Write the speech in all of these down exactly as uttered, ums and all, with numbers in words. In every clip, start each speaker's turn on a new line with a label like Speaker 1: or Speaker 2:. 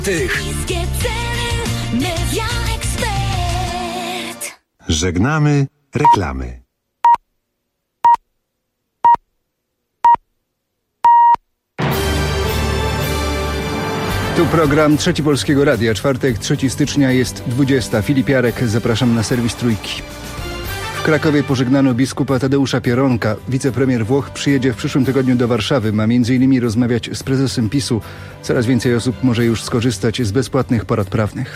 Speaker 1: Tych.
Speaker 2: Żegnamy reklamy.
Speaker 3: Tu program Trzeci Polskiego Radia. Czwartek, trzeciego stycznia jest dwudziesta. Filip Jarek, zapraszam na serwis Trójki. W Krakowie pożegnano biskupa Tadeusza Pieronka. Wicepremier Włoch przyjedzie w przyszłym tygodniu do Warszawy. Ma między innymi rozmawiać z prezesem PiSu. Coraz więcej osób może już skorzystać z bezpłatnych porad prawnych.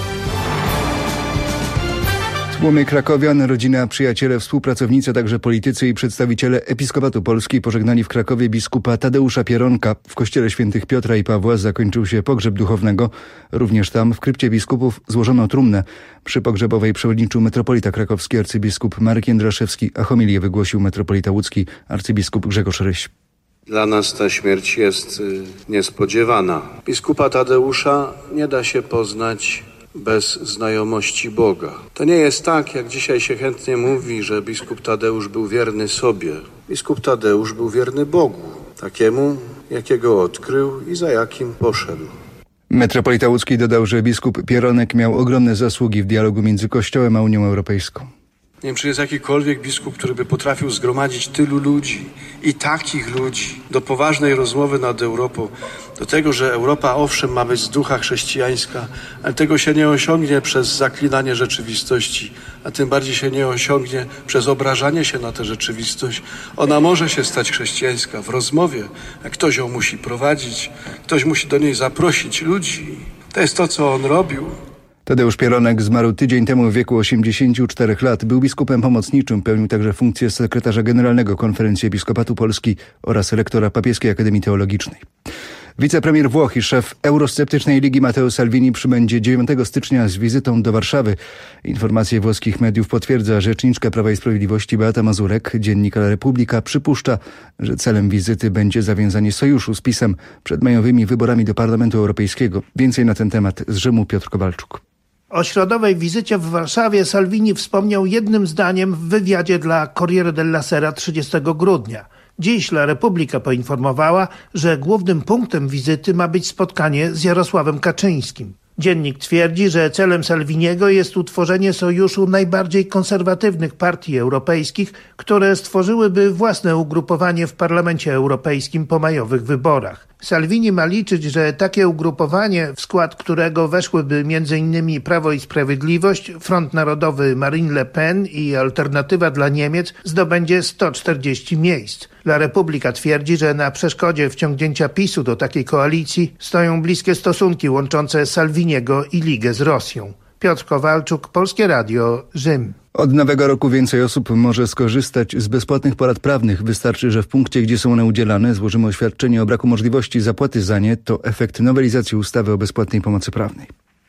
Speaker 3: Tłumy krakowian, rodzina, przyjaciele, współpracownicy, a także politycy i przedstawiciele Episkopatu Polski pożegnali w Krakowie biskupa Tadeusza Pieronka. W kościele świętych Piotra i Pawła zakończył się pogrzeb duchownego. Również tam, w krypcie biskupów, złożono trumnę. Przy pogrzebowej przewodniczył metropolita krakowski arcybiskup Marek Jędraszewski, a homilię wygłosił metropolita łódzki arcybiskup Grzegorz Ryś.
Speaker 4: Dla nas ta śmierć jest y, niespodziewana. Biskupa Tadeusza nie da się poznać bez znajomości Boga. To nie jest tak, jak dzisiaj się chętnie mówi, że biskup Tadeusz był wierny sobie. Biskup Tadeusz był wierny Bogu, takiemu, jakiego odkrył i za jakim poszedł.
Speaker 3: Metropolita łódzki dodał, że biskup Pieronek miał ogromne zasługi w dialogu między Kościołem a Unią Europejską.
Speaker 4: Nie wiem, czy jest jakikolwiek biskup, który by potrafił zgromadzić tylu ludzi i takich ludzi do poważnej rozmowy nad Europą, do tego, że Europa owszem ma być z ducha chrześcijańska, ale tego się nie osiągnie przez zaklinanie rzeczywistości, a tym bardziej się nie osiągnie przez obrażanie się na tę rzeczywistość. Ona może się stać chrześcijańska w rozmowie, a ktoś ją musi prowadzić, ktoś musi do niej zaprosić ludzi. To jest to, co on robił.
Speaker 3: Tadeusz Pieronek zmarł tydzień temu w wieku osiemdziesięciu czterech lat. Był biskupem pomocniczym, pełnił także funkcję sekretarza generalnego Konferencji Episkopatu Polski oraz rektora Papieskiej Akademii Teologicznej. Wicepremier Włoch i szef eurosceptycznej Ligi Matteo Salvini przybędzie dziewiątego stycznia z wizytą do Warszawy. Informacje włoskich mediów potwierdza rzeczniczka Prawa i Sprawiedliwości Beata Mazurek. Dziennik La Repubblica przypuszcza, że celem wizyty będzie zawiązanie sojuszu z PiS-em przed majowymi wyborami do Parlamentu Europejskiego. Więcej na ten temat z Rzymu Piotr Kowalczuk.
Speaker 5: O środowej wizycie w Warszawie Salvini wspomniał jednym zdaniem w wywiadzie dla Corriere della Sera trzydziestego grudnia. Dziś La Repubblica poinformowała, że głównym punktem wizyty ma być spotkanie z Jarosławem Kaczyńskim. Dziennik twierdzi, że celem Salviniego jest utworzenie sojuszu najbardziej konserwatywnych partii europejskich, które stworzyłyby własne ugrupowanie w Parlamencie Europejskim po majowych wyborach. Salvini ma liczyć, że takie ugrupowanie, w skład którego weszłyby między innymi Prawo i Sprawiedliwość, Front Narodowy Marine Le Pen i Alternatywa dla Niemiec, zdobędzie sto czterdzieści miejsc. La Repubblica twierdzi, że na przeszkodzie wciągnięcia PiSu do takiej koalicji stoją bliskie stosunki łączące Salviniego i Ligę z Rosją. Piotr Kowalczuk, Polskie Radio, Rzym.
Speaker 3: Od nowego roku więcej osób może skorzystać z bezpłatnych porad prawnych. Wystarczy, że w punkcie, gdzie są one udzielane, złożymy oświadczenie o braku możliwości zapłaty za nie. To efekt nowelizacji ustawy o bezpłatnej pomocy prawnej.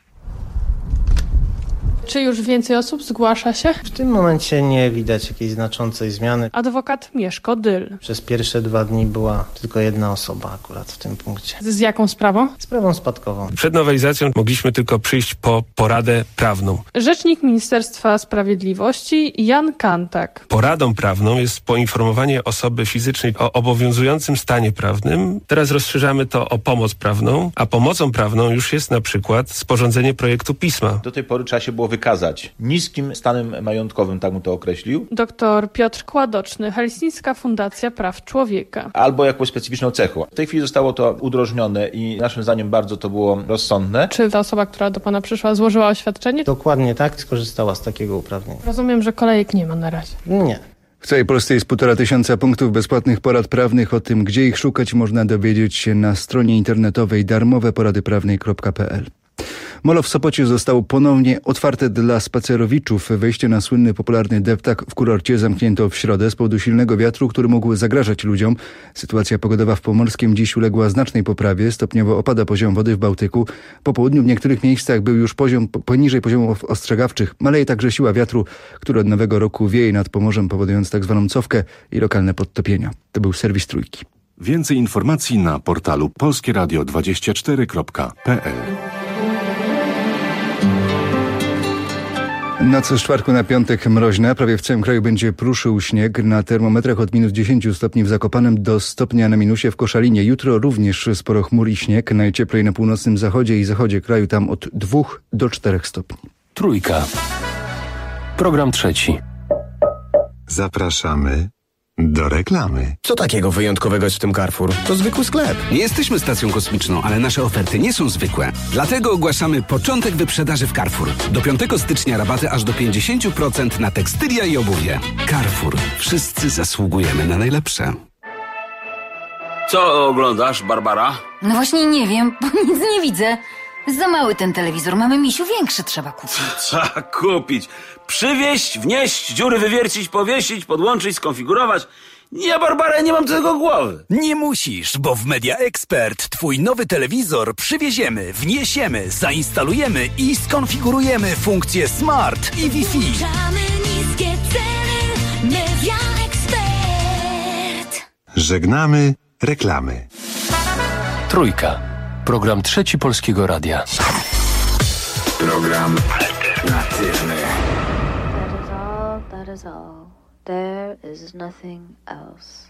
Speaker 6: Czy już więcej osób zgłasza się?
Speaker 7: W tym momencie nie widać jakiejś znaczącej zmiany.
Speaker 6: Adwokat Mieszko Dyl.
Speaker 7: Przez pierwsze dwa dni była tylko jedna osoba akurat w tym punkcie.
Speaker 6: Z jaką sprawą?
Speaker 7: Sprawą spadkową.
Speaker 8: Przed nowelizacją mogliśmy tylko przyjść po poradę prawną.
Speaker 6: Rzecznik Ministerstwa Sprawiedliwości Jan Kantak.
Speaker 8: Poradą prawną jest poinformowanie osoby fizycznej o obowiązującym stanie prawnym. Teraz rozszerzamy to o pomoc prawną, a pomocą prawną już jest na przykład sporządzenie projektu pisma.
Speaker 9: Do tej pory trzeba się było wykazać niskim stanem majątkowym, tak mu to określił.
Speaker 6: Doktor Piotr Kładoczny, Helsińska Fundacja Praw Człowieka.
Speaker 9: Albo jakąś specyficzną cechą. W tej chwili zostało to udrożnione i naszym zdaniem bardzo to było rozsądne.
Speaker 6: Czy ta osoba, która do pana przyszła, złożyła oświadczenie?
Speaker 7: Dokładnie tak, skorzystała z takiego uprawnienia.
Speaker 6: Rozumiem, że kolejek nie ma na razie.
Speaker 7: Nie.
Speaker 3: W całej Polsce jest półtora tysiąca punktów bezpłatnych porad prawnych. O tym, gdzie ich szukać, można dowiedzieć się na stronie internetowej darmowe porady prawnej kropka p l. Molo w Sopocie został ponownie otwarte dla spacerowiczów. Wejście na słynny, popularny deptak w kurorcie zamknięto w środę z powodu silnego wiatru, który mógł zagrażać ludziom. Sytuacja pogodowa w Pomorskiem dziś uległa znacznej poprawie. Stopniowo opada poziom wody w Bałtyku. Po południu w niektórych miejscach był już poziom poniżej poziomów ostrzegawczych. Maleje także siła wiatru, który od nowego roku wieje nad Pomorzem, powodując tak zwaną cofkę i lokalne podtopienia. To był serwis Trójki.
Speaker 2: Więcej informacji na portalu polskie radio dwadzieścia cztery kropka p l.
Speaker 3: Noc z czwartku na piątek mroźna, prawie w całym kraju będzie pruszył śnieg, na termometrach od minus dziesięć stopni w Zakopanem do stopnia na minusie w Koszalinie. Jutro również sporo chmur i śnieg, najcieplej na północnym zachodzie i zachodzie kraju, tam od dwóch do czterech stopni.
Speaker 1: Trójka. Program trzeci.
Speaker 2: Zapraszamy do reklamy.
Speaker 10: Co takiego wyjątkowego jest w tym Carrefour? To zwykły sklep.
Speaker 11: Nie jesteśmy stacją kosmiczną, ale nasze oferty nie są zwykłe. Dlatego ogłaszamy początek wyprzedaży w Carrefour. Do piątego stycznia rabaty aż do pięćdziesiąt procent na tekstylia i obuwie. Carrefour. Wszyscy zasługujemy na najlepsze.
Speaker 12: Co oglądasz, Barbara?
Speaker 13: No właśnie nie wiem, bo nic nie widzę. Za mały ten telewizor. Mamy, misiu, większy trzeba kupić.
Speaker 12: Trzeba kupić. Przywieźć, wnieść, dziury wywiercić, powiesić, podłączyć, skonfigurować. Nie, Barbara, nie mam tego głowy.
Speaker 14: Nie musisz, bo w Media Expert twój nowy telewizor przywieziemy, wniesiemy, zainstalujemy i skonfigurujemy funkcje Smart i Wi-Fi.
Speaker 15: Niskie ceny. Media Expert.
Speaker 2: Żegnamy reklamy.
Speaker 1: Trójka. Program trzeci Polskiego Radia.
Speaker 16: Program alternatywny.
Speaker 17: That is all, that is all. There is nothing else.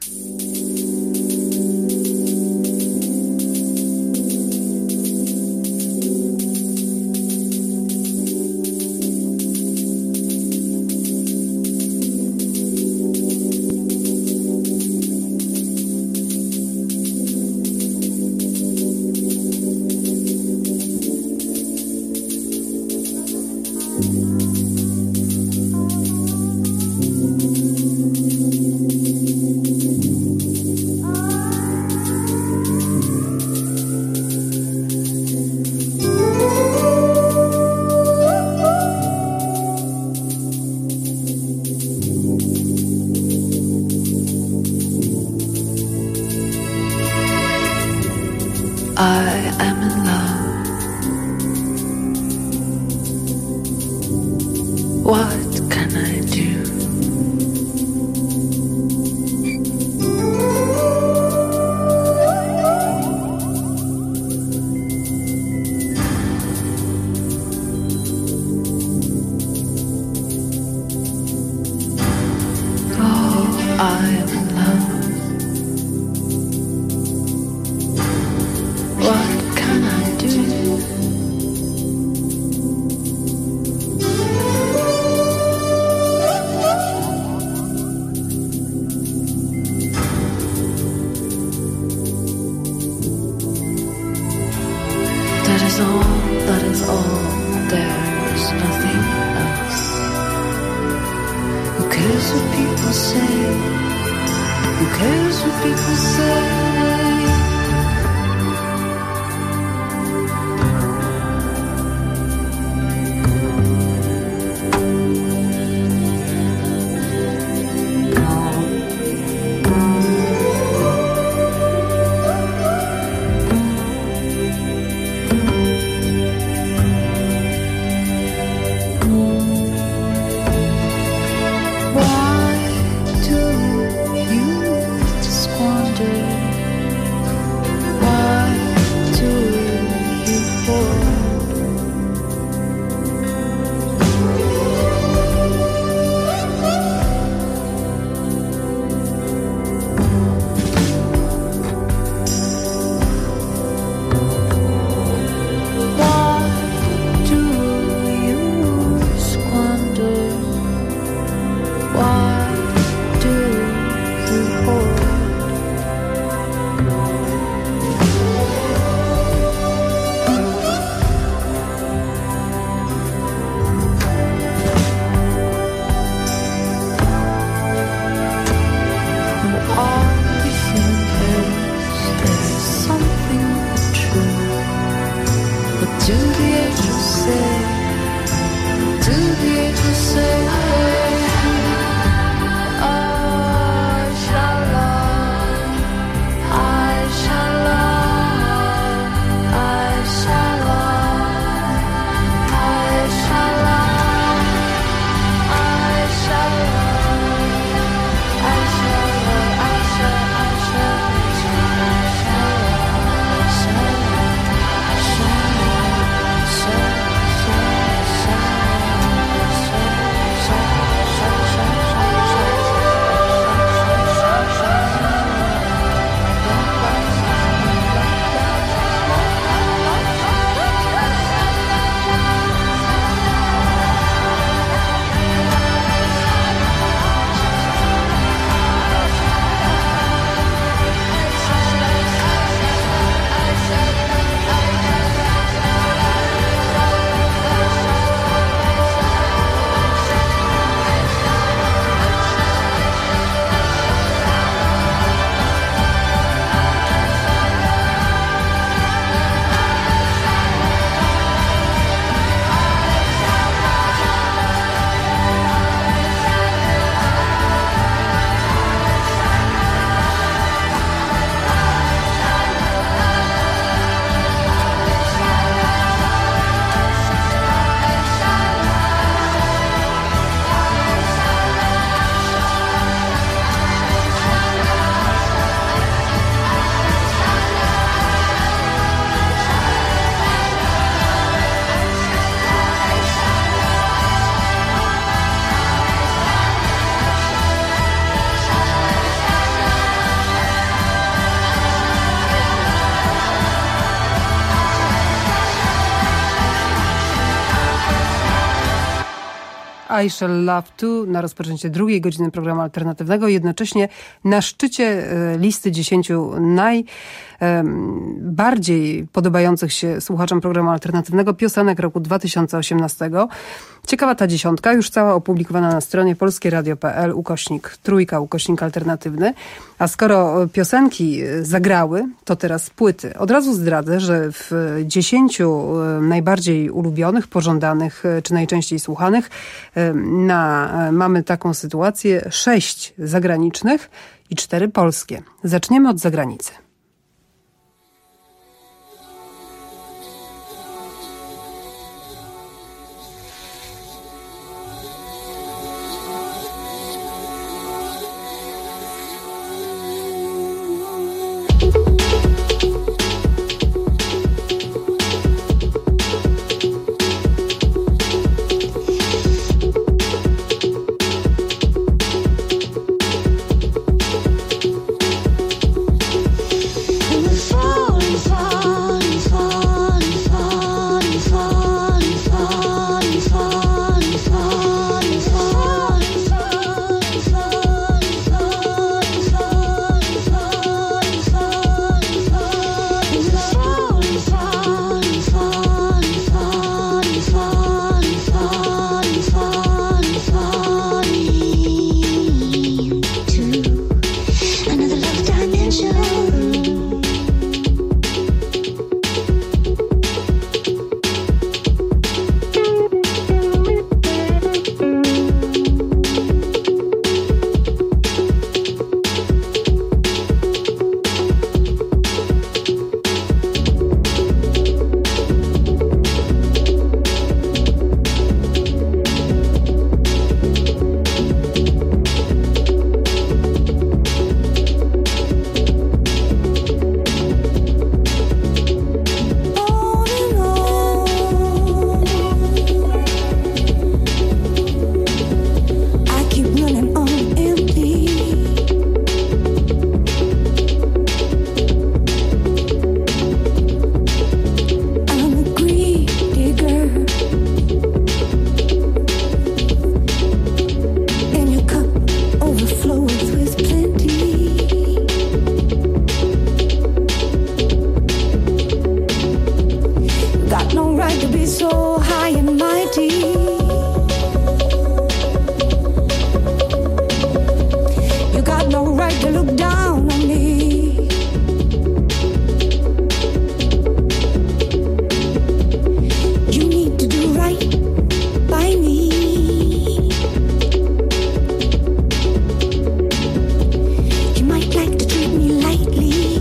Speaker 18: I am in love. What can I do? Oh, I am in love. What can I do? That is all, that is all, there is nothing else. Who cares what people say? Who cares what people say?
Speaker 19: I Shall Love Too na rozpoczęcie drugiej godziny programu alternatywnego. Jednocześnie na szczycie listy dziesięciu najbardziej podobających się słuchaczom programu alternatywnego piosenek roku dwa tysiące osiemnastego. Ciekawa ta dziesiątka, już cała opublikowana na stronie polskieradio.pl, ukośnik trójka, ukośnik alternatywny. A skoro piosenki zagrały, to teraz płyty. Od razu zdradzę, że w dziesięciu najbardziej ulubionych, pożądanych czy najczęściej słuchanych na, mamy taką sytuację, sześć zagranicznych i cztery polskie. Zaczniemy od zagranicy.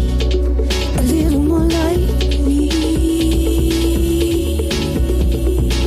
Speaker 18: A little more lightly.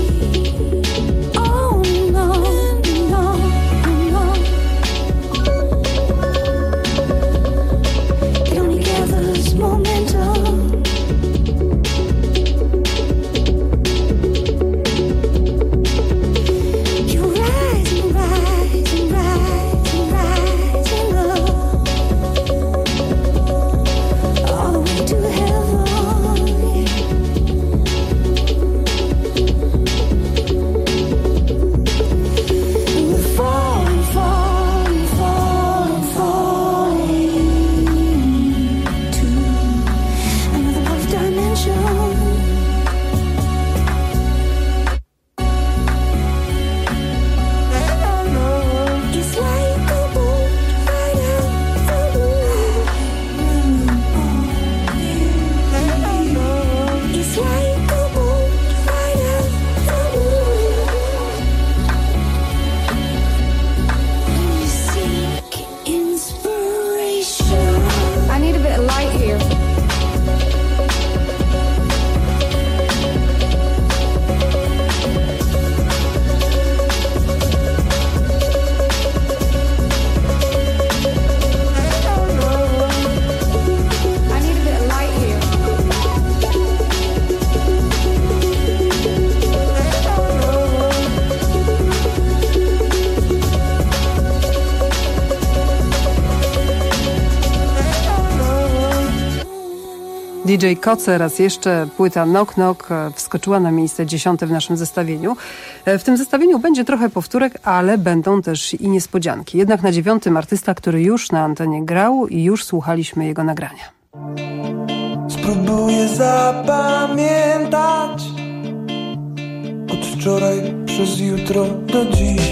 Speaker 19: D J Koce raz jeszcze, płyta Knock Knock wskoczyła na miejsce dziesiąte w naszym zestawieniu. W tym zestawieniu będzie trochę powtórek, ale będą też i niespodzianki. Jednak na dziewiątym artysta, który już na antenie grał i już słuchaliśmy jego nagrania.
Speaker 20: Spróbuję zapamiętać od wczoraj przez jutro do dziś.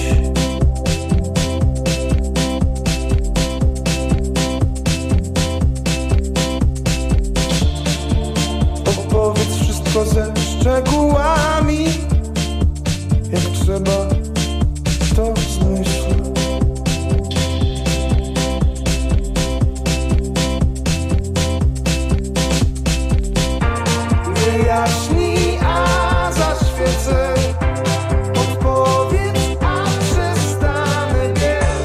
Speaker 20: Opowiedz wszystko ze szczegółami, jak trzeba to zmyślę. Wyjaśnij, a zaświecę. Odpowiedz, a przestanę biec.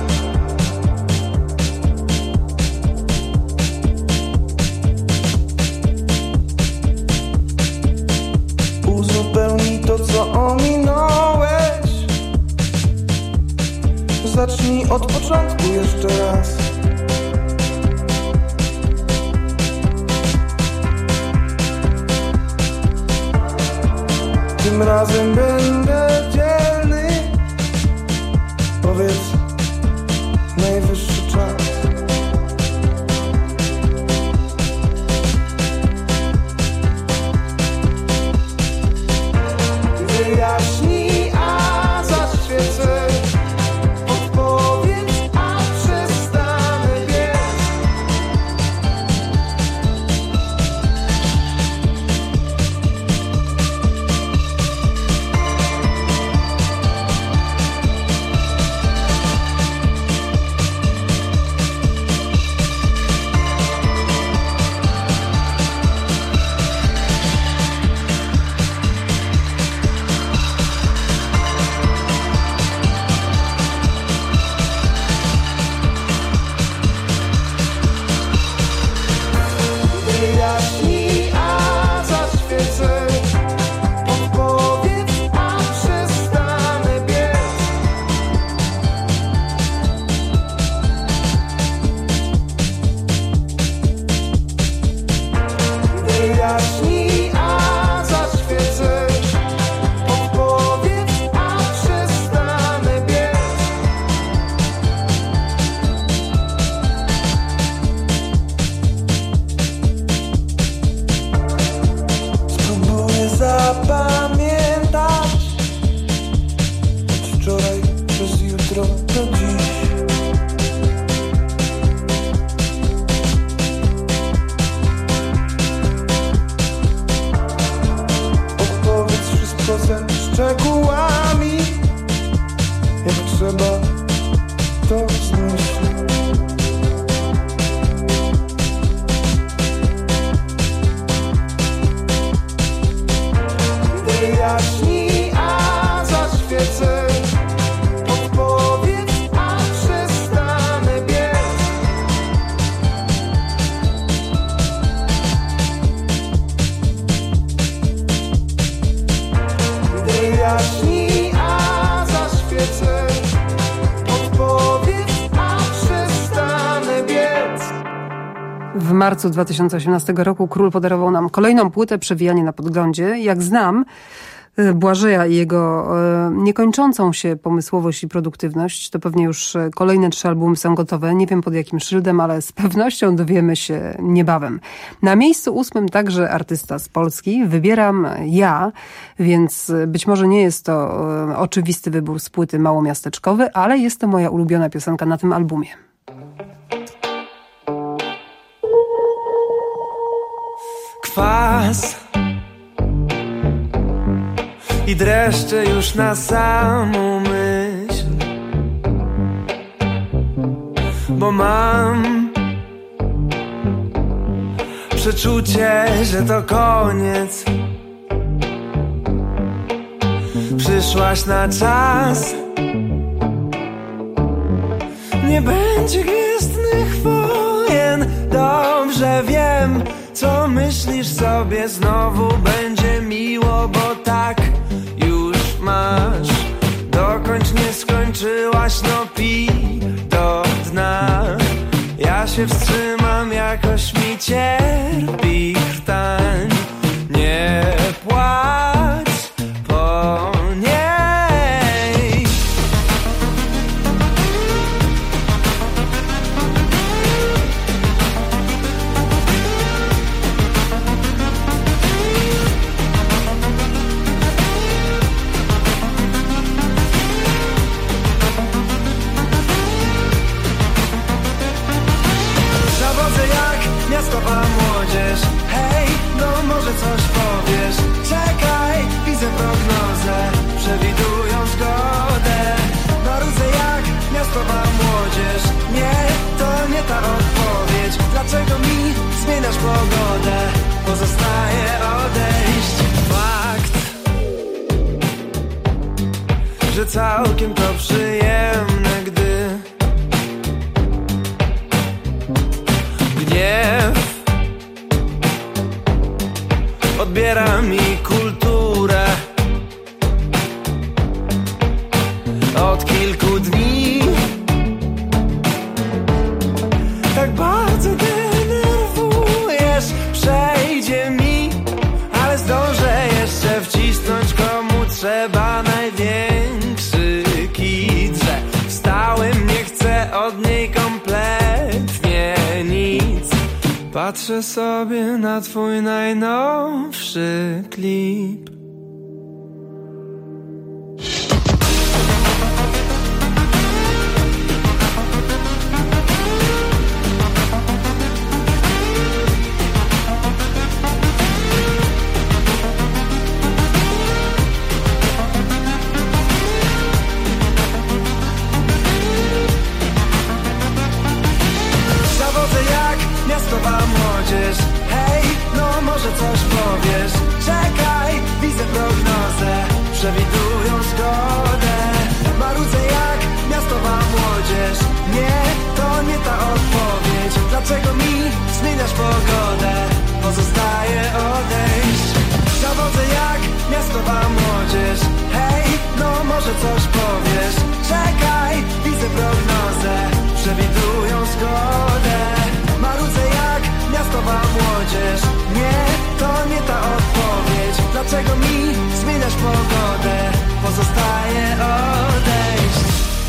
Speaker 20: Uzupełnij to, co ominąłeś. Zacznij od początku jeszcze raz. Tym razem będę dzielny. Powiedz, najwyższy czas. Wyjaśnij, a zaświecę. Odpowiedz, a przestanę biec. Wyjaśnij, a zaświecę. Odpowiedz, a przestanę biec. Wyjaśnij, a zaświecę. Odpowiedz, a przestanę biec. Spróbuję zapamiętać od wczoraj przez jutro do dziś. Opowiedz wszystko ze szczegółami, jak trzeba to zmyślę. Wyjaśnij, a zaświecę. Odpowiedz, a przestanę biec. Wyjaśnij, a zaświecę. Odpowiedz, a przestanę biec.
Speaker 19: W marcu dwa tysiące osiemnastego roku Król podarował nam kolejną płytę Przewijanie na podglądzie. Jak znam Błażeja i jego e, niekończącą się pomysłowość i produktywność, to pewnie już kolejne trzy albumy są gotowe. Nie wiem pod jakim szyldem, ale z pewnością dowiemy się niebawem. Na miejscu ósmym także artysta z Polski. Wybieram ja, więc być może nie jest to e, oczywisty wybór z płyty małomiasteczkowy, ale jest to moja ulubiona piosenka na tym albumie.
Speaker 20: Kwas i dreszcze już na samą myśl, bo mam przeczucie, że to koniec. Przyszłaś na czas, nie będzie gwiezdnych wojen. Dobrze wiem, co myślisz sobie, znowu będzie miło, bo tak już masz. Dokończ, nie skończyłaś, no pij do dna. Ja się wstrzymam, jakoś mi cierpi. Dlaczego mi zmieniasz pogodę? Pozostaje odejść. Fakt, że całkiem to przyjemne, gdy gniew odbiera mi kulturę. Od kilku dni tak bardzo denerwujesz. Przejdzie mi, ale zdążę jeszcze wcisnąć komu trzeba największy kit, że wstałem, nie chcę od niej kompletnie nic. Patrzę sobie na twój najnowszy klip. Hej, no może coś powiesz. Czekaj, widzę prognozę, przewidują zgodę. Marudzę jak miastowa młodzież. Nie, to nie ta odpowiedź. Dlaczego mi zmieniasz pogodę? Pozostaje odejść. Zawodzę jak miastowa młodzież. Hej, no może coś powiesz. Czekaj, widzę prognozę, przewidują zgodę. Marudzę jak miastowa młodzież. Nie, to nie ta odpowiedź. Dlaczego mi zmieniasz pogodę? Pozostaje odejść.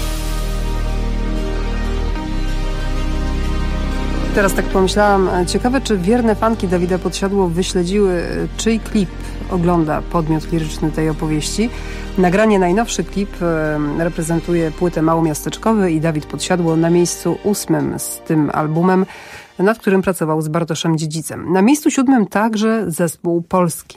Speaker 19: Teraz tak pomyślałam, ciekawe czy wierne fanki Dawida Podsiadło wyśledziły, czyj klip ogląda podmiot liryczny tej opowieści. Nagranie najnowszy klip reprezentuje płytę Małomiasteczkowy i Dawid Podsiadło na miejscu ósmym z tym albumem, nad którym pracował z Bartoszem Dziedzicem. Na miejscu siódmym także zespół polski.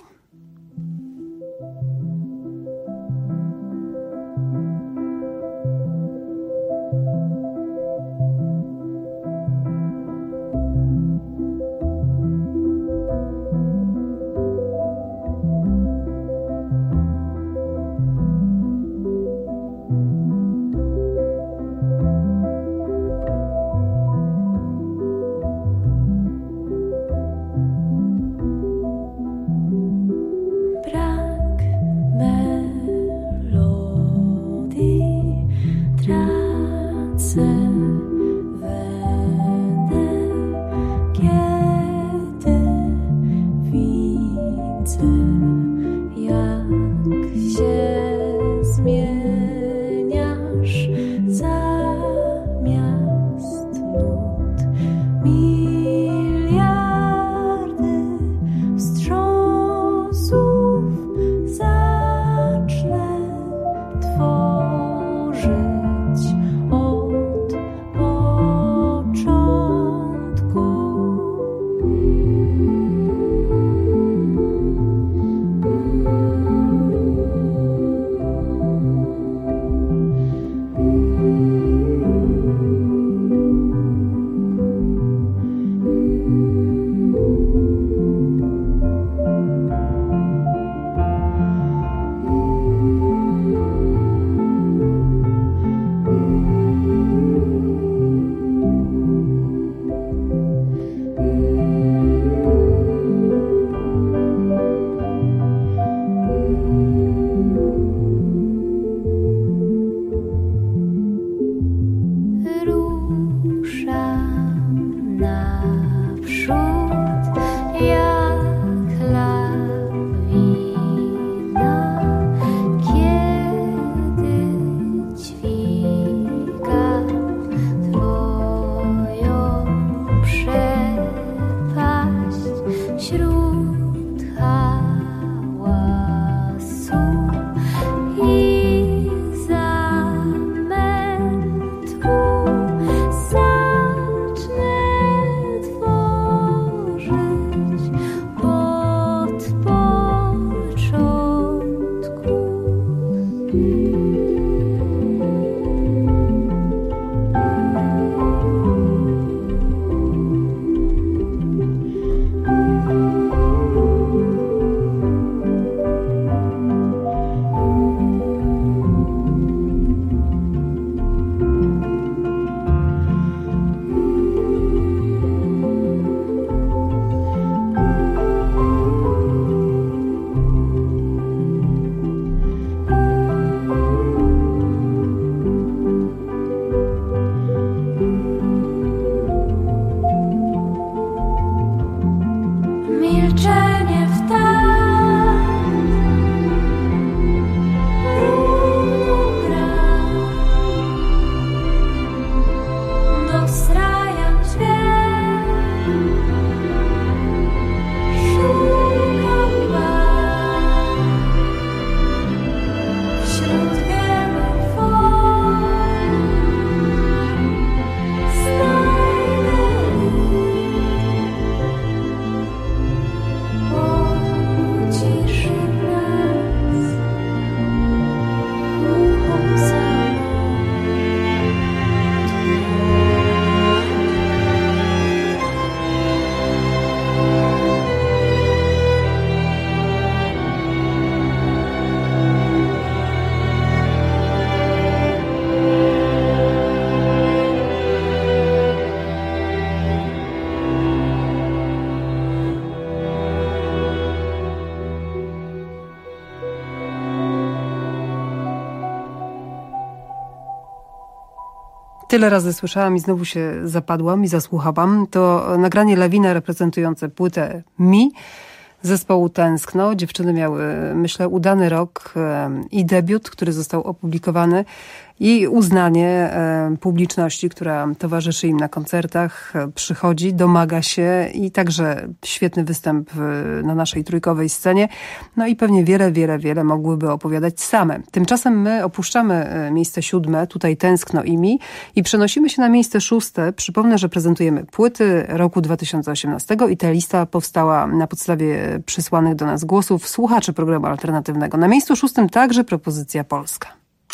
Speaker 19: Tyle razy słyszałam i znowu się zapadłam i zasłuchałam. To nagranie Lawina reprezentujące płytę Mi zespołu Tęskno. Dziewczyny miały, myślę, udany rok i debiut, który został opublikowany, i uznanie e, publiczności, która towarzyszy im na koncertach, e, przychodzi, domaga się i także świetny występ w, na naszej trójkowej scenie. No i pewnie wiele, wiele, wiele mogłyby opowiadać same. Tymczasem my opuszczamy e, miejsce siódme, tutaj Tęskno i Mi, i przenosimy się na miejsce szóste. Przypomnę, że prezentujemy płyty roku dwa tysiące osiemnastego i ta lista powstała na podstawie przysłanych do nas głosów słuchaczy programu alternatywnego. Na miejscu szóstym także propozycja polska.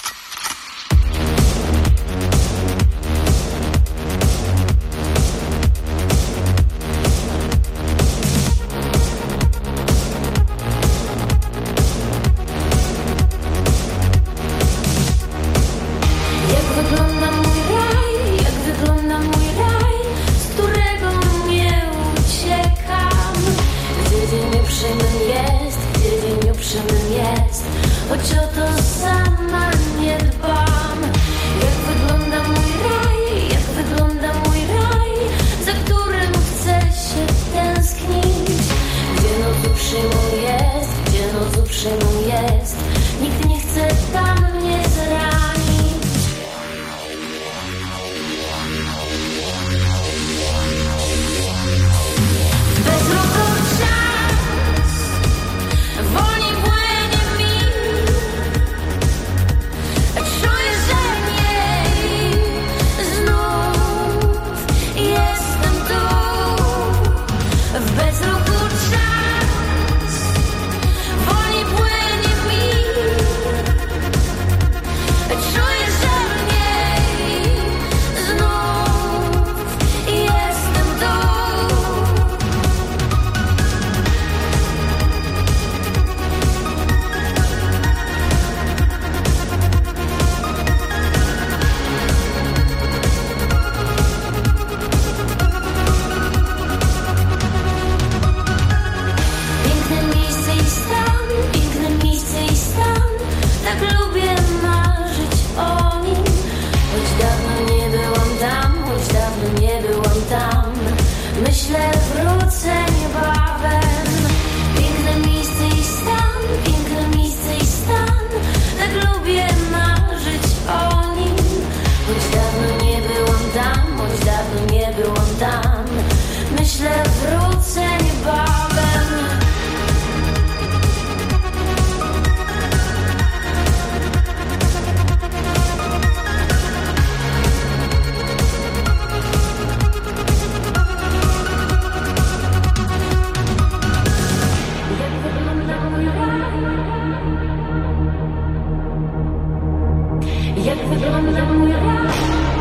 Speaker 15: Choć o to sama nie dbam. Jak wygląda mój raj, jak wygląda mój raj, za którym chcę się tęsknić. Gdzie noc uprzejmą jest, gdzie noc uprzejmą jest, nikt nie chce tam mnie zranić. Bezrobocia czas wolniej płynie mi. Czuję, że nie, znów jestem tu. W bezruchu czas wolniej płynie mi. Czuję, że nie, znów jestem tu. Piękne miejsce i stan, piękne miejsce i stan, tak lubię marzyć o nim. Choć dawno nie byłam tam, choć dawno nie byłam tam, myślę, wrócę niebawem. Piękne miejsce i stan, piękne miejsce i stan, tak lubię marzyć o nim. Choć dawno nie byłam tam, choć dawno nie byłam tam, myślę, wrócę niebawem. Jak wygląda mój raj?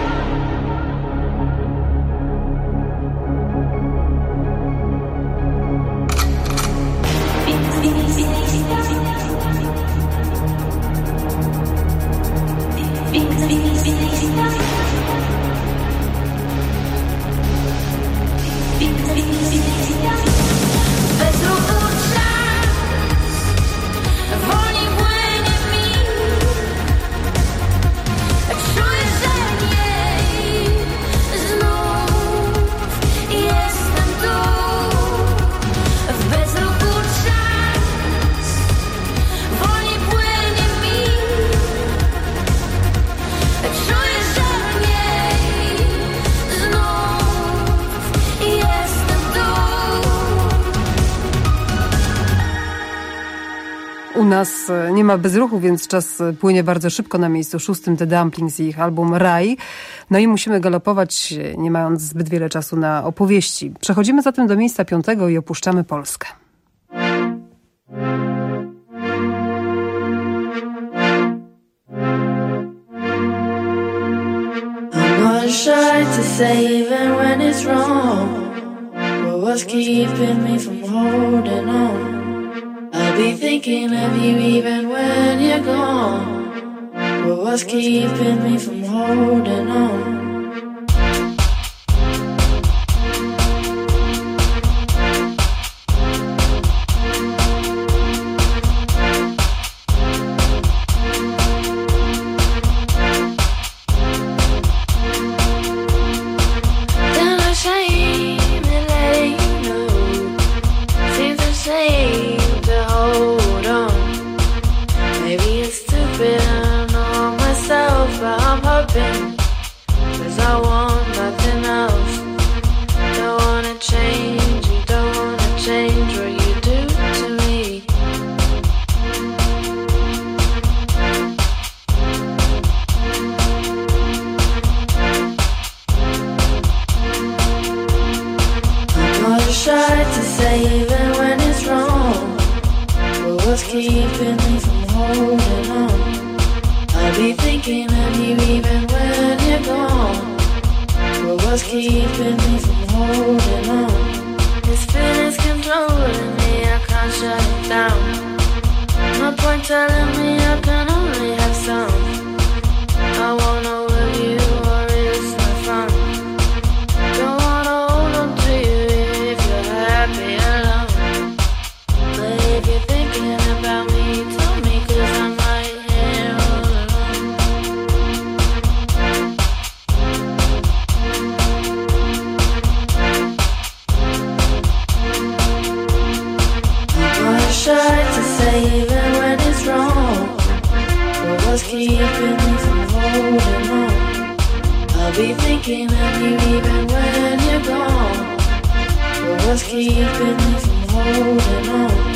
Speaker 15: Bez ruchu czas wolniej płynie mi. Czuję, że nie, znów jestem tu. W bezruchu czas wolniej płynie mi. Czuję, że nie, znów jestem tu.
Speaker 19: U nas nie ma bezruchu, więc czas płynie bardzo szybko. Na miejscu szóstym The Dumplings i ich album Raj. No i musimy galopować, nie mając zbyt wiele czasu na opowieści. Przechodzimy zatem do miejsca piątego i opuszczamy Polskę.
Speaker 18: I'm not shy to say even when it's wrong, but what's keeping me from holding on? I'll be thinking of you even when you're gone, but what's keeping me from holding on?
Speaker 15: keeping me from holding on. I'll be thinking of you even when you're gone. But what's keeping me from holding on? This feeling's controlling me, I can't shut it down. No point telling me I can only have some. I wanna with you or it's not fun. Don't wanna hold on to you if you're happy alone. But if you're thinking about me, tell me, 'cause I'm right here all alone. I'm shy to say even when it's wrong. But what's keeping me from holding on? I'll be thinking of you even when you're gone. But what's keeping me from holding on?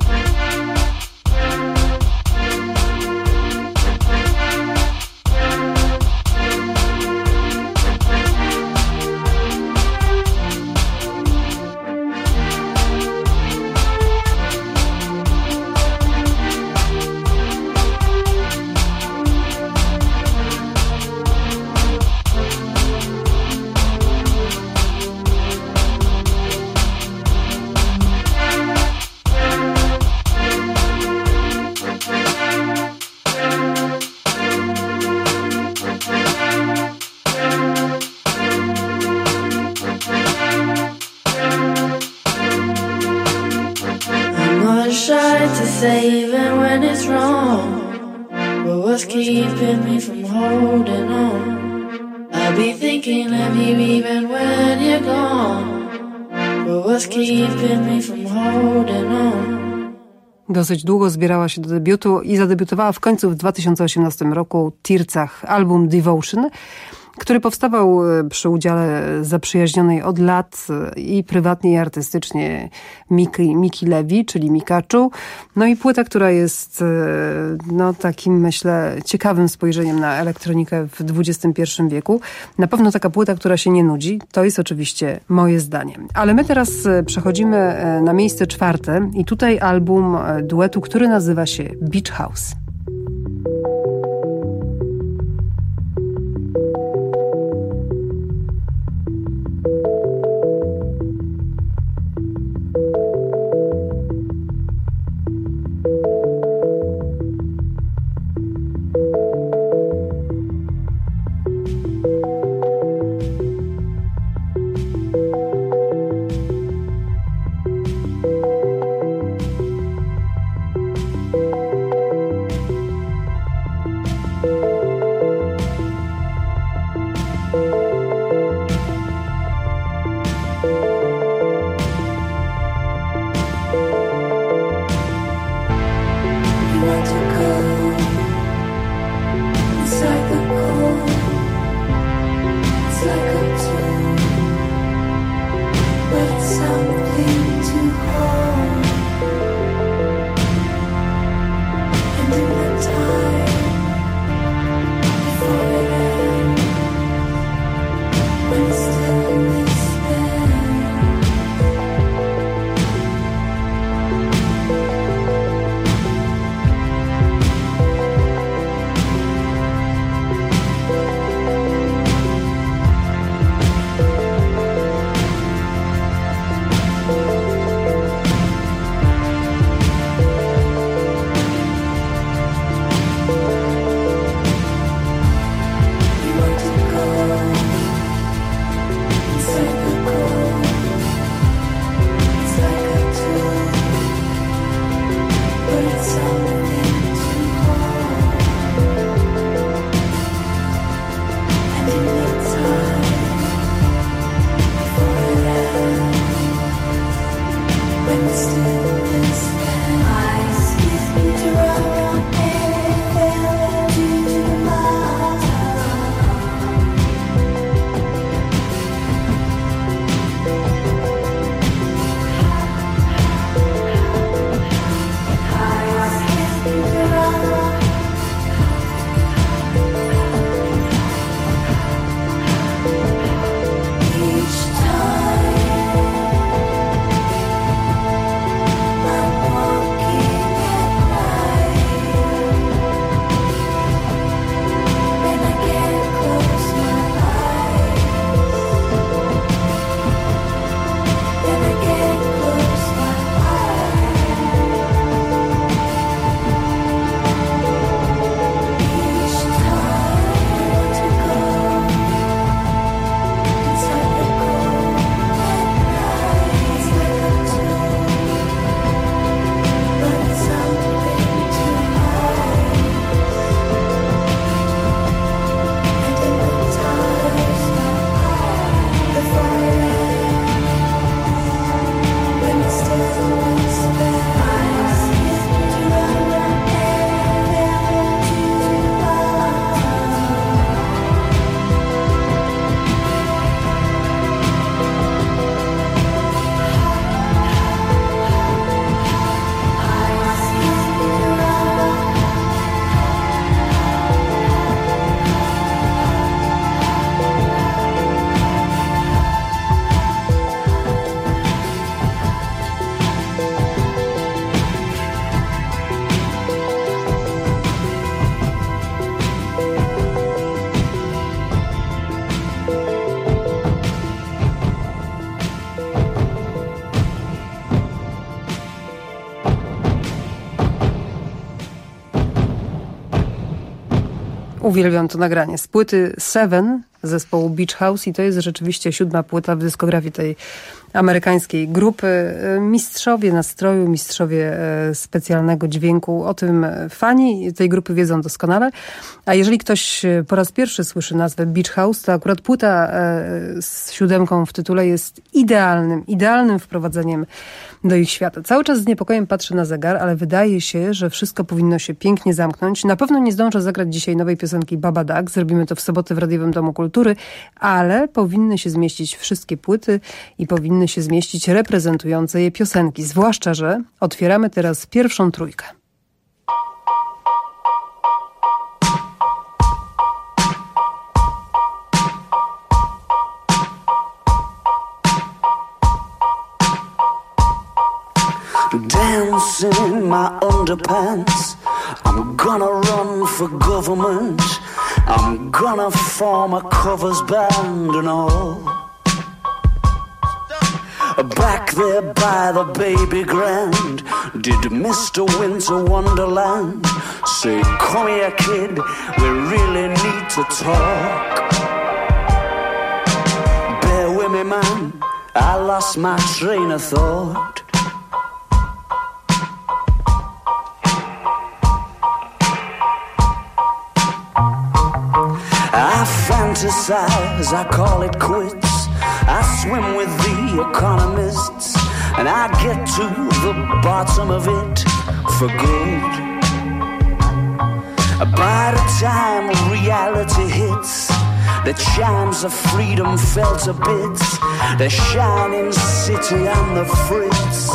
Speaker 15: Say even when it's wrong, but what's keeping me from holding on? I'll be thinking of you even when you're gone, but what's keeping me from holding on?
Speaker 19: Dosyć długo zbierała się do debiutu i zadebiutowała w końcu w dwa tysiące osiemnastym roku Tircach album Devotion, który powstawał przy udziale zaprzyjaźnionej od lat i prywatnie, i artystycznie Miki, Miki Levy, czyli Mikaczu. No i płyta, która jest no, takim, myślę, ciekawym spojrzeniem na elektronikę w dwudziestym pierwszym wieku. Na pewno taka płyta, która się nie nudzi. To jest oczywiście moje zdanie. Ale my teraz przechodzimy na miejsce czwarte i tutaj album duetu, który nazywa się Beach House.
Speaker 15: Walking at night.
Speaker 19: Uwielbiam to nagranie. Z płyty Seven zespołu Beach House i to jest rzeczywiście siódma płyta w dyskografii tej amerykańskiej grupy. Mistrzowie nastroju, mistrzowie specjalnego dźwięku. O tym fani tej grupy wiedzą doskonale. A jeżeli ktoś po raz pierwszy słyszy nazwę Beach House, to akurat płyta z siódemką w tytule jest idealnym, idealnym wprowadzeniem do ich świata. Cały czas z niepokojem patrzę na zegar, ale wydaje się, że wszystko powinno się pięknie zamknąć. Na pewno nie zdążę zagrać dzisiaj nowej piosenki Baba Duck. Zrobimy to w sobotę w Radiowym Domu Kultury, ale powinny się zmieścić wszystkie płyty i powinny się zmieścić reprezentujące je piosenki. Zwłaszcza, że otwieramy teraz pierwszą trójkę.
Speaker 21: Dance in my underpants. I'm gonna run for government. I'm gonna form a covers band and all. Back there by the baby grand, did Mister Winter Wonderland say, come here kid, we really need to talk. Bear with me man, I lost my train of thought. I fantasize, I call it quits. I swim with the economists, and I get to the bottom of it for good. By the time reality hits, the chimes of freedom fell to bits. The shining city on the fritz.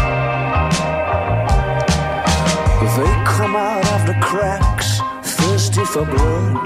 Speaker 21: They come out of the cracks, thirsty for blood.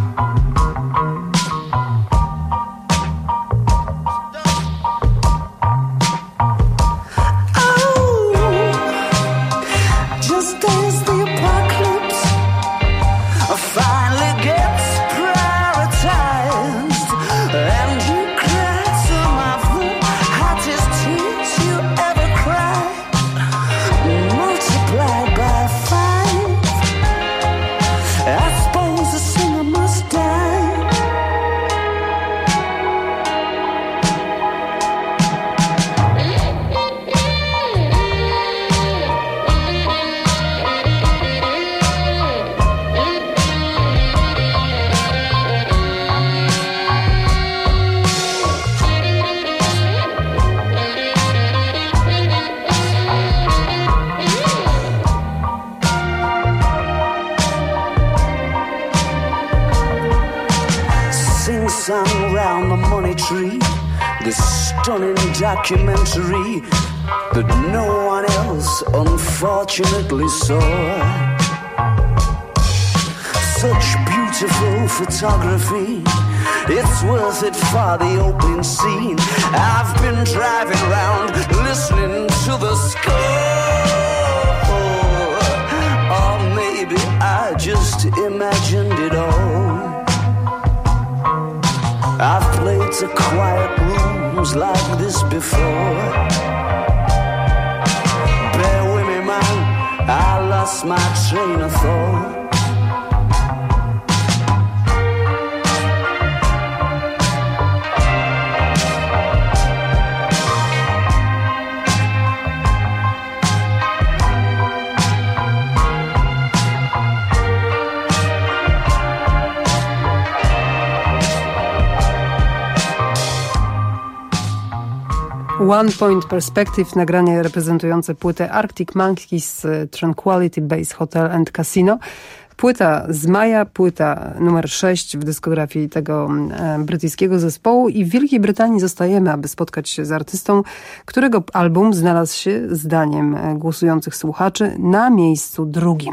Speaker 21: Sing-song round the money tree, this stunning documentary that no one else unfortunately saw. Such beautiful photography, it's worth it for the opening scene. I've been driving around listening to the score, or maybe I just imagined it all. I've played to quiet rooms like this before. Bear with me man, I lost my train of thought.
Speaker 19: One Point Perspective, nagranie reprezentujące płytę Arctic Monkeys z Tranquility Base Hotel and Casino. Płyta z maja, płyta numer sześć w dyskografii tego e, brytyjskiego zespołu i w Wielkiej Brytanii zostajemy, aby spotkać się z artystą, którego album znalazł się, zdaniem głosujących słuchaczy, na miejscu drugim.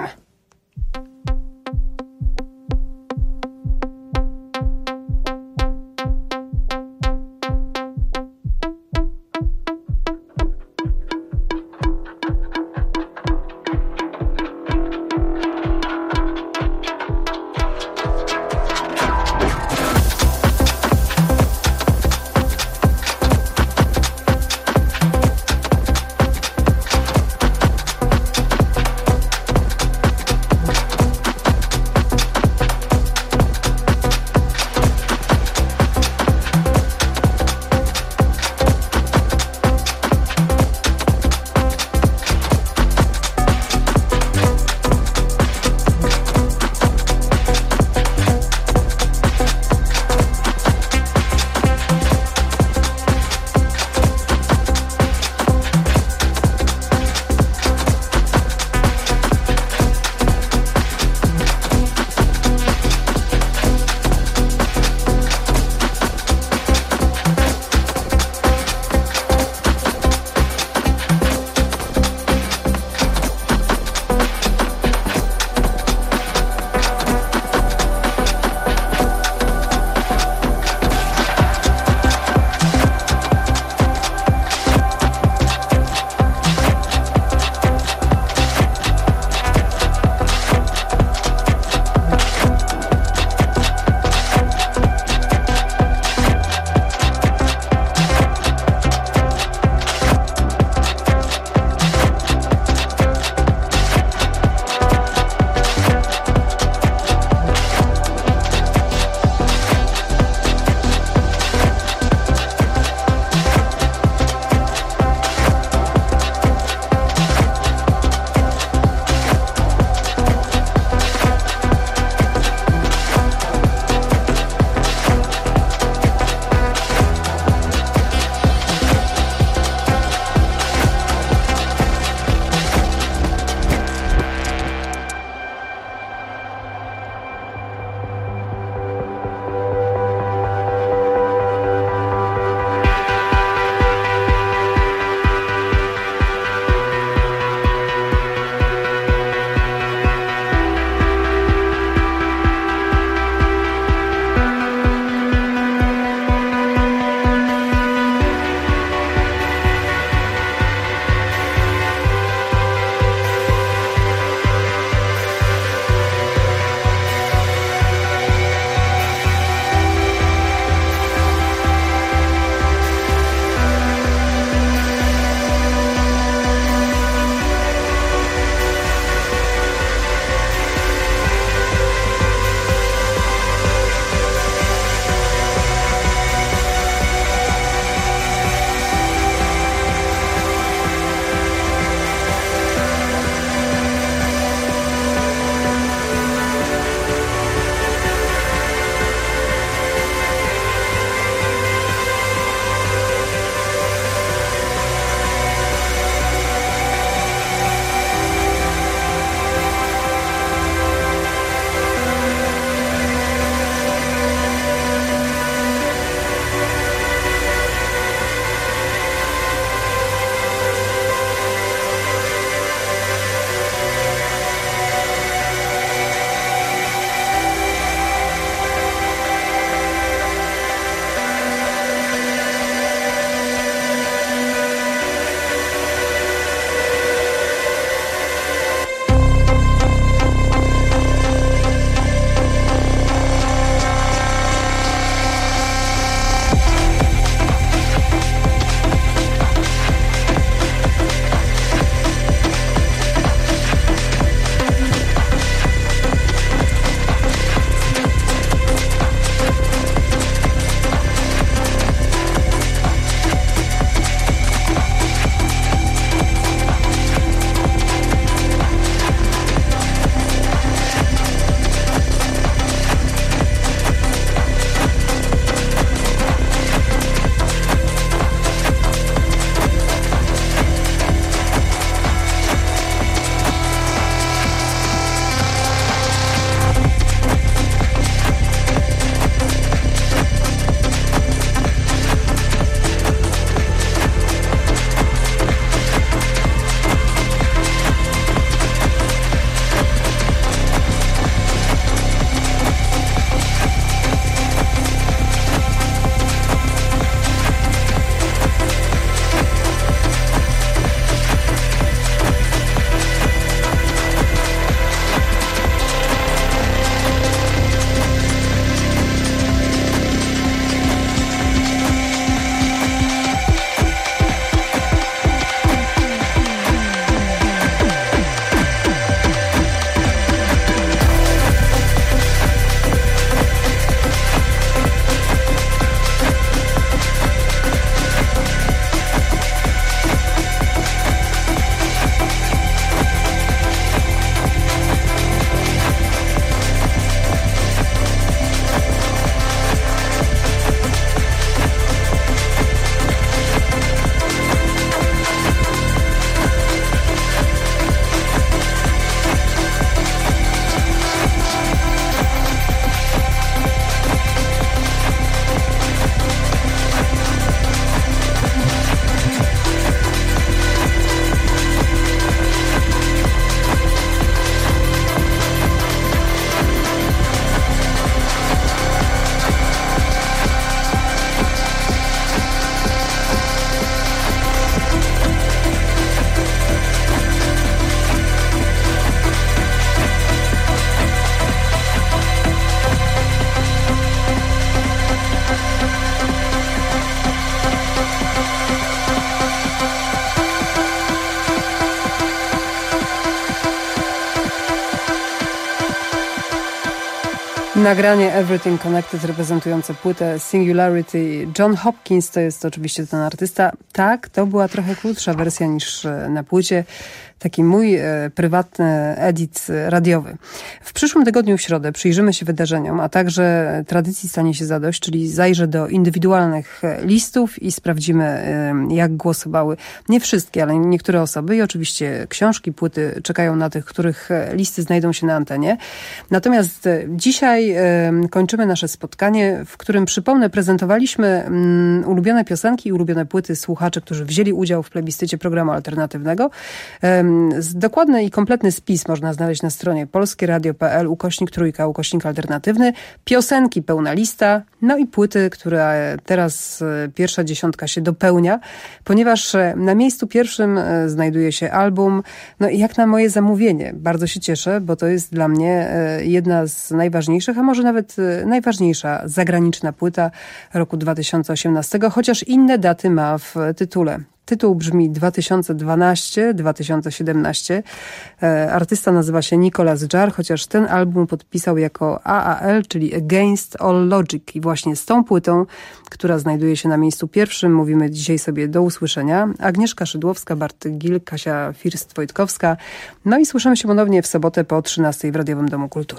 Speaker 19: Nagranie Everything Connected reprezentujące płytę Singularity. John Hopkins to jest oczywiście ten artysta. Tak, to była trochę krótsza wersja niż na płycie. Taki mój e, prywatny edit radiowy. W przyszłym tygodniu w środę przyjrzymy się wydarzeniom, a także tradycji stanie się zadość, czyli zajrzę do indywidualnych listów i sprawdzimy, e, jak głosowały nie wszystkie, ale niektóre osoby i oczywiście książki, płyty czekają na tych, których listy znajdą się na antenie. Natomiast dzisiaj e, kończymy nasze spotkanie, w którym, przypomnę, prezentowaliśmy mm, ulubione piosenki i ulubione płyty słuchaczy, którzy wzięli udział w plebiscycie programu alternatywnego. E, Dokładny i kompletny spis można znaleźć na stronie polskieradio.pl, ukośnik trójka, ukośnik alternatywny, piosenki, pełna lista, no i płyty, które teraz pierwsza dziesiątka się dopełnia, ponieważ na miejscu pierwszym znajduje się album, no i jak na moje zamówienie. Bardzo się cieszę, bo to jest dla mnie jedna z najważniejszych, a może nawet najważniejsza zagraniczna płyta roku dwa tysiące osiemnastego, chociaż inne daty ma w tytule. Tytuł brzmi dwa tysiące dwanaście do dwa tysiące siedemnaście. E, artysta nazywa się Nicolas Jar, chociaż ten album podpisał jako A A L, czyli Against All Logic. I właśnie z tą płytą, która znajduje się na miejscu pierwszym, mówimy dzisiaj sobie do usłyszenia. Agnieszka Szydłowska, Bart Gil, Kasia First-Wojtkowska. No i słyszymy się ponownie w sobotę po trzynastej w Radiowym Domu Kultury.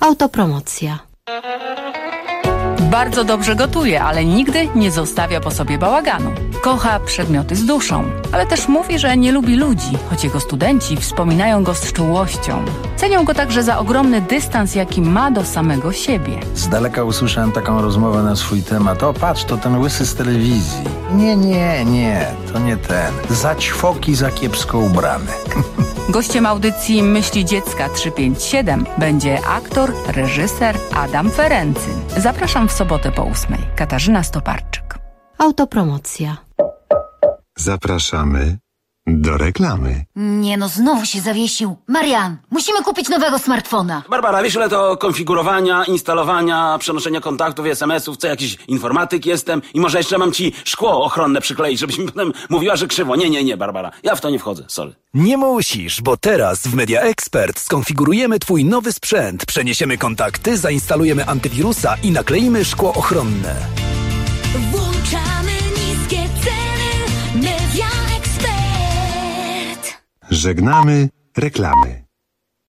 Speaker 4: Autopromocja.
Speaker 22: Bardzo dobrze gotuje, ale nigdy nie zostawia po sobie bałaganu. Kocha przedmioty z duszą, ale też mówi, że nie lubi ludzi, choć jego studenci wspominają go z czułością. Cenią go także za ogromny dystans, jaki ma do samego siebie.
Speaker 23: Z daleka usłyszałem taką rozmowę na swój temat. O, patrz, to ten łysy z telewizji. Nie, nie, nie, to nie ten. Za ćwoki, za kiepsko ubrany.
Speaker 22: Gościem audycji Myśli Dziecka trzysta pięćdziesiąt siedem będzie aktor, reżyser Adam Ferency. Zapraszam w sobotę po ósmej. Katarzyna Stoparczyk.
Speaker 4: Autopromocja.
Speaker 2: Zapraszamy do reklamy.
Speaker 13: Nie no, znowu się zawiesił. Marian, musimy kupić nowego smartfona.
Speaker 12: Barbara, wiesz ile to konfigurowania, instalowania, przenoszenia kontaktów i es em esów, co jakiś informatyk jestem i może jeszcze mam ci szkło ochronne przykleić, żebyś mi potem mówiła, że krzywo. Nie, nie, nie, Barbara, ja w to nie wchodzę, sorry.
Speaker 14: Nie musisz, bo teraz w Media Expert skonfigurujemy twój nowy sprzęt, przeniesiemy kontakty, zainstalujemy antywirusa i nakleimy szkło ochronne.
Speaker 15: Włączamy niskie ceny. Media Expert.
Speaker 2: Żegnamy reklamy.